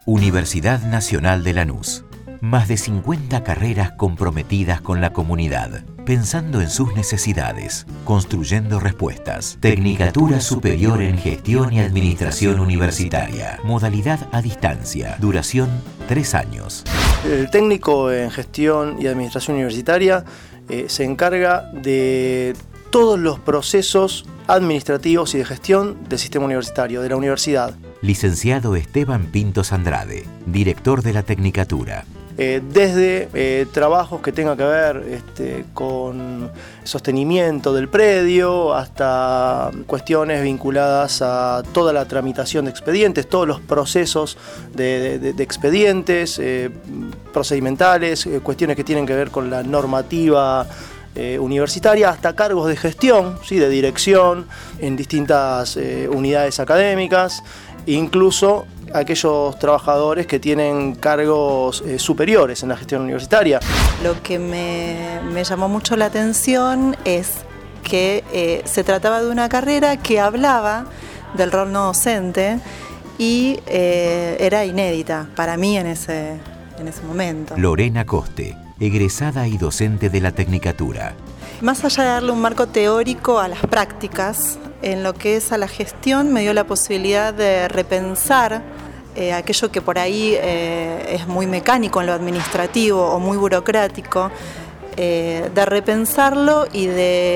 Universidad Nacional de Lanús. Más de 50 carreras comprometidas con la comunidad, pensando en sus necesidades, construyendo respuestas. Tecnicatura Superior en Gestión y Administración Universitaria. Modalidad a distancia. Duración 3 años. El técnico en Gestión y Administración Universitaria se encarga de todos los procesos administrativos y de gestión del sistema universitario, de la universidad. Licenciado Esteban Pintos Andrade, director de la Tecnicatura. Desde trabajos que tengan que ver con sostenimiento del predio hasta cuestiones vinculadas a toda la tramitación de expedientes, todos los procesos de expedientes, procedimentales, cuestiones que tienen que ver con la normativa universitaria, hasta cargos de gestión, ¿sí? De dirección en distintas unidades académicas, incluso aquellos trabajadores que tienen cargos superiores en la gestión universitaria. Lo que me llamó mucho la atención es que se trataba de una carrera que hablaba del rol no docente y era inédita para mí en ese momento. Lorena Coste, egresada y docente de la Tecnicatura. Más allá de darle un marco teórico a las prácticas, en lo que es a la gestión me dio la posibilidad de repensar aquello que por ahí es muy mecánico en lo administrativo o muy burocrático, de repensarlo y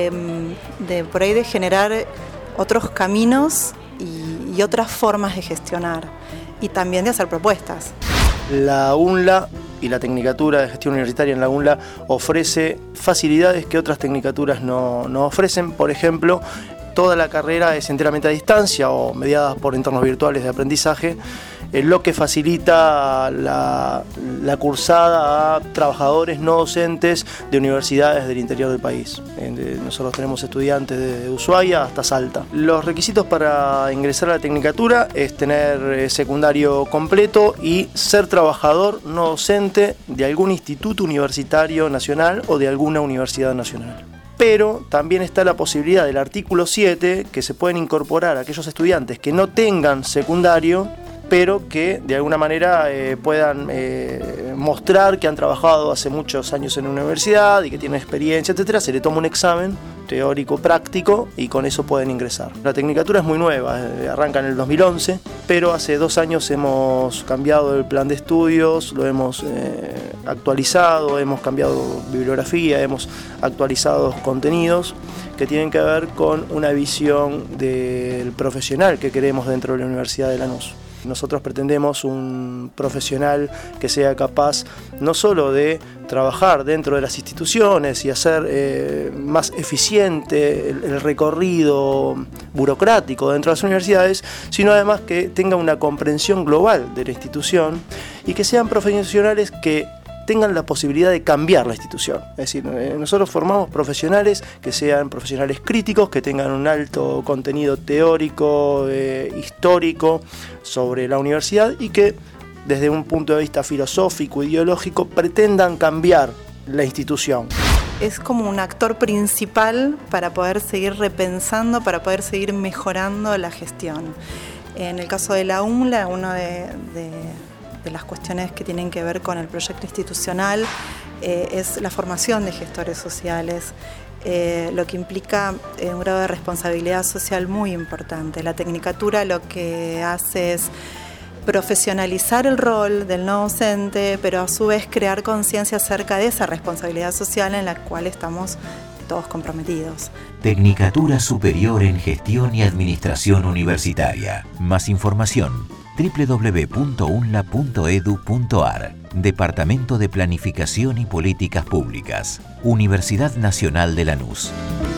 de por ahí de generar otros caminos y otras formas de gestionar y también de hacer propuestas. La UNLA y la Tecnicatura de Gestión Universitaria en la UNLA ofrece facilidades que otras tecnicaturas no ofrecen. Por ejemplo, toda la carrera es enteramente a distancia o mediada por entornos virtuales de aprendizaje, lo que facilita la cursada a trabajadores no docentes de universidades del interior del país. Nosotros tenemos estudiantes de Ushuaia hasta Salta. Los requisitos para ingresar a la Tecnicatura es tener secundario completo y ser trabajador no docente de algún instituto universitario nacional o de alguna universidad nacional. Pero también está la posibilidad del artículo 7 que se pueden incorporar a aquellos estudiantes que no tengan secundario, pero que de alguna manera puedan mostrar que han trabajado hace muchos años en una universidad y que tienen experiencia, etcétera. Se le toma un examen teórico práctico y con eso pueden ingresar. La Tecnicatura es muy nueva, arranca en el 2011, pero hace 2 años hemos cambiado el plan de estudios, lo hemos actualizado, hemos cambiado bibliografía, hemos actualizado contenidos que tienen que ver con una visión del profesional que queremos dentro de la Universidad de Lanús. Nosotros pretendemos un profesional que sea capaz no solo de trabajar dentro de las instituciones y hacer más eficiente el recorrido burocrático dentro de las universidades, sino además que tenga una comprensión global de la institución y que sean profesionales que tengan la posibilidad de cambiar la institución. Es decir, nosotros formamos profesionales que sean profesionales críticos, que tengan un alto contenido teórico, histórico sobre la universidad y que desde un punto de vista filosófico, ideológico, pretendan cambiar la institución. Es como un actor principal para poder seguir repensando, para poder seguir mejorando la gestión. En el caso de la UNLA, uno de las cuestiones que tienen que ver con el proyecto institucional es la formación de gestores sociales, lo que implica un grado de responsabilidad social muy importante. La Tecnicatura lo que hace es profesionalizar el rol del no docente, pero a su vez crear conciencia acerca de esa responsabilidad social en la cual estamos todos comprometidos. Tecnicatura Superior en Gestión y Administración Universitaria. Más información: www.unla.edu.ar. Departamento de Planificación y Políticas Públicas. Universidad Nacional de Lanús.